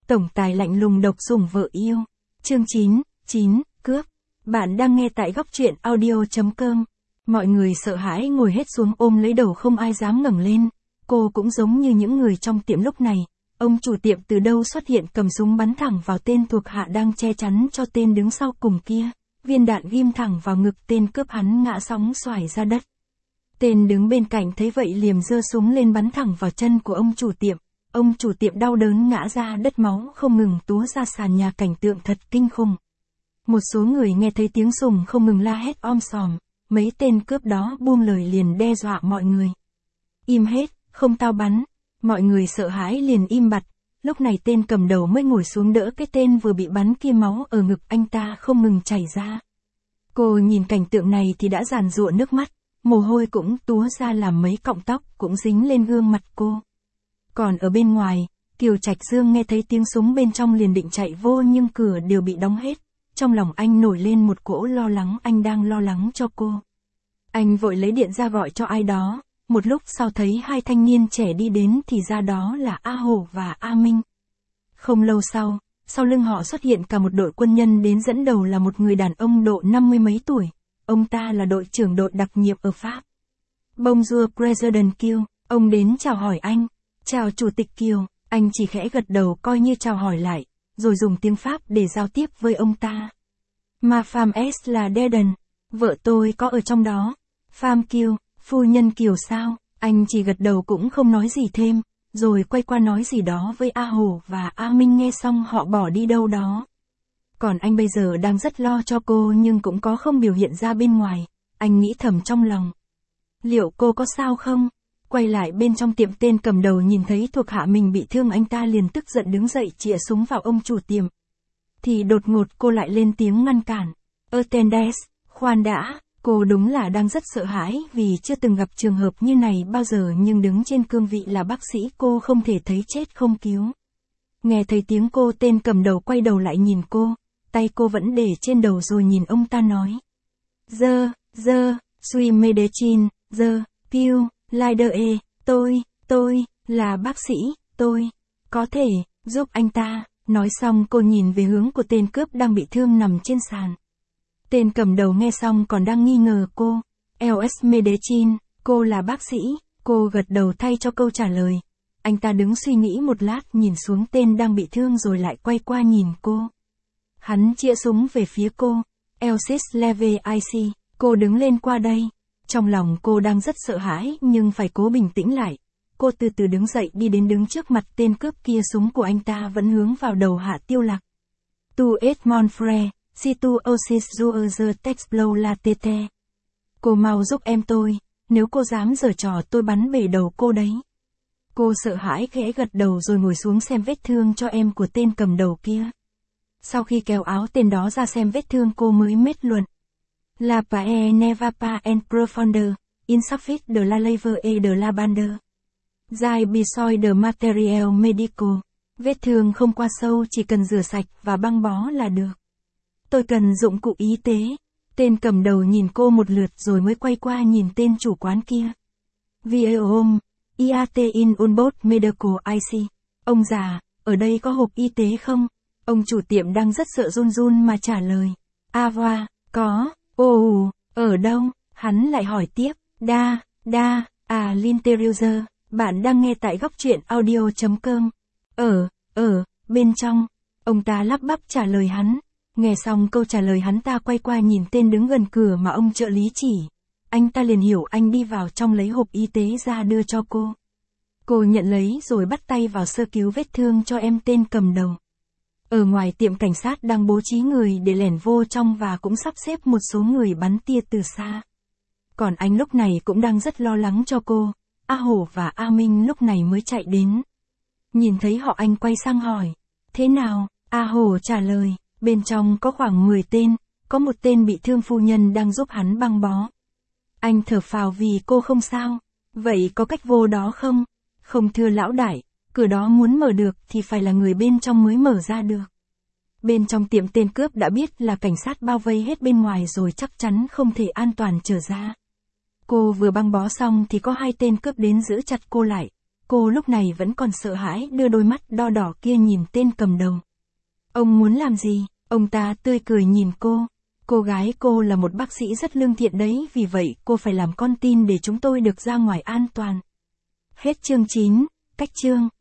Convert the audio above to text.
Tổng tài lạnh lùng độc sủng vợ yêu. Chương 9, cướp. Bạn đang nghe tại góc truyện audio.com. Mọi người sợ hãi ngồi hết xuống ôm lấy đầu, không ai dám ngẩng lên. Cô cũng giống như những người trong tiệm lúc này. Ông chủ tiệm từ đâu xuất hiện cầm súng bắn thẳng vào tên thuộc hạ đang che chắn cho tên đứng sau cùng kia. Viên đạn ghim thẳng vào ngực tên cướp, hắn ngã sóng xoài ra đất. Tên đứng bên cạnh thấy vậy liềm giơ súng lên bắn thẳng vào chân của ông chủ tiệm. Ông chủ tiệm đau đớn ngã ra đất, máu không ngừng túa ra sàn nhà, cảnh tượng thật kinh khủng. Một số người nghe thấy tiếng súng không ngừng la hét om sòm, mấy tên cướp đó buông lời liền đe dọa mọi người. Im hết, không tao bắn. Mọi người sợ hãi liền im bặt. Lúc này tên cầm đầu mới ngồi xuống đỡ cái tên vừa bị bắn kia, máu ở ngực anh ta không ngừng chảy ra. Cô nhìn cảnh tượng này thì đã giàn giụa nước mắt, mồ hôi cũng túa ra, làm mấy cọng tóc cũng dính lên gương mặt cô. Còn ở bên ngoài, Kiều Trạch Dương nghe thấy tiếng súng bên trong liền định chạy vô, nhưng cửa đều bị đóng hết. Trong lòng anh nổi lên một cỗ lo lắng, anh đang lo lắng cho cô. Anh vội lấy điện ra gọi cho ai đó. Một lúc sau thấy hai thanh niên trẻ đi đến, thì ra đó là A Hổ và A Minh. Không lâu sau lưng họ xuất hiện cả một đội quân nhân, đến dẫn đầu là một người đàn ông độ 50 mấy tuổi. Ông ta là đội trưởng đội đặc nhiệm ở Pháp. Bonjour President Kiều, ông đến chào hỏi anh. Chào Chủ tịch Kiều, anh chỉ khẽ gật đầu coi như chào hỏi lại, rồi dùng tiếng Pháp để giao tiếp với ông ta. Ma femme est là Deden, vợ tôi có ở trong đó. Femme Kiều, phu nhân Kiều sao? Anh chỉ gật đầu cũng không nói gì thêm, rồi quay qua nói gì đó với A Hổ và A Minh, nghe xong họ bỏ đi đâu đó. Còn anh bây giờ đang rất lo cho cô, nhưng cũng có không biểu hiện ra bên ngoài. Anh nghĩ thầm trong lòng, liệu cô có sao không? Quay lại bên trong tiệm, tên cầm đầu nhìn thấy thuộc hạ mình bị thương, anh ta liền tức giận đứng dậy chĩa súng vào ông chủ tiệm. Thì đột ngột cô lại lên tiếng ngăn cản. Attendez, khoan đã. Cô đúng là đang rất sợ hãi vì chưa từng gặp trường hợp như này bao giờ, nhưng đứng trên cương vị là bác sĩ cô không thể thấy chết không cứu. Nghe thấy tiếng cô, tên cầm đầu quay đầu lại nhìn cô, tay cô vẫn để trên đầu, rồi nhìn ông ta nói. Suis médecin, piu, lider tôi là bác sĩ, tôi có thể giúp anh ta. Nói xong cô nhìn về hướng của tên cướp đang bị thương nằm trên sàn. Tên cầm đầu nghe xong còn đang nghi ngờ cô. Els Medicine, cô là bác sĩ. Cô gật đầu thay cho câu trả lời. Anh ta đứng suy nghĩ một lát, nhìn xuống tên đang bị thương rồi lại quay qua nhìn cô. Hắn chĩa súng về phía cô. Elsis Leve IC, cô đứng lên qua đây. Trong lòng cô đang rất sợ hãi nhưng phải cố bình tĩnh lại. Cô từ từ đứng dậy đi đến đứng trước mặt tên cướp kia, súng của anh ta vẫn hướng vào đầu Hạ Tiêu Lạc. Tu es mon frère. Si tu aussi jouer textblow la tete. Cô mau giúp em tôi, nếu cô dám giở trò tôi bắn bể đầu cô đấy. Cô sợ hãi khẽ gật đầu rồi ngồi xuống xem vết thương cho em của tên cầm đầu kia. Sau khi kéo áo tên đó ra xem vết thương, cô mới mết luận. La pae ne va pas en profondeur, insuffit de la lèvre et de la bande. Dài besoin de matériel médical. Vết thương không qua sâu, chỉ cần rửa sạch và băng bó là được. Tôi cần dụng cụ y tế. Tên cầm đầu nhìn cô một lượt rồi mới quay qua nhìn tên chủ quán kia. Viom, IAT in on board medical IC. Ông già, ở đây có hộp y tế không? Ông chủ tiệm đang rất sợ run run mà trả lời. Ava, có. Ở đâu? Hắn lại hỏi tiếp. L'interieur. Bạn đang nghe tại góc truyện audio.com. Bên trong. Ông ta lắp bắp trả lời hắn. Nghe xong câu trả lời, hắn ta quay qua nhìn tên đứng gần cửa mà ông trợ lý chỉ. Anh ta liền hiểu, anh đi vào trong lấy hộp y tế ra đưa cho cô. Cô nhận lấy rồi bắt tay vào sơ cứu vết thương cho em tên cầm đầu. Ở ngoài tiệm, cảnh sát đang bố trí người để lẻn vô trong và cũng sắp xếp một số người bắn tia từ xa. Còn anh lúc này cũng đang rất lo lắng cho cô. A Hổ và A Minh lúc này mới chạy đến. Nhìn thấy họ, anh quay sang hỏi. Thế nào? A Hổ trả lời. Bên trong có khoảng 10 tên, có một tên bị thương, phu nhân đang giúp hắn băng bó. Anh thở phào vì cô không sao. Vậy có cách vô đó không? Không thưa lão đại, cửa đó muốn mở được thì phải là người bên trong mới mở ra được. Bên trong tiệm, tên cướp đã biết là cảnh sát bao vây hết bên ngoài rồi, chắc chắn không thể an toàn trở ra. Cô vừa băng bó xong thì có hai tên cướp đến giữ chặt cô lại. Cô lúc này vẫn còn sợ hãi đưa đôi mắt đo đỏ kia nhìn tên cầm đầu. Ông muốn làm gì? Ông ta tươi cười nhìn cô. Cô gái cô là một bác sĩ rất lương thiện đấy, vì vậy cô phải làm con tin để chúng tôi được ra ngoài an toàn. Hết chương 9, cách chương.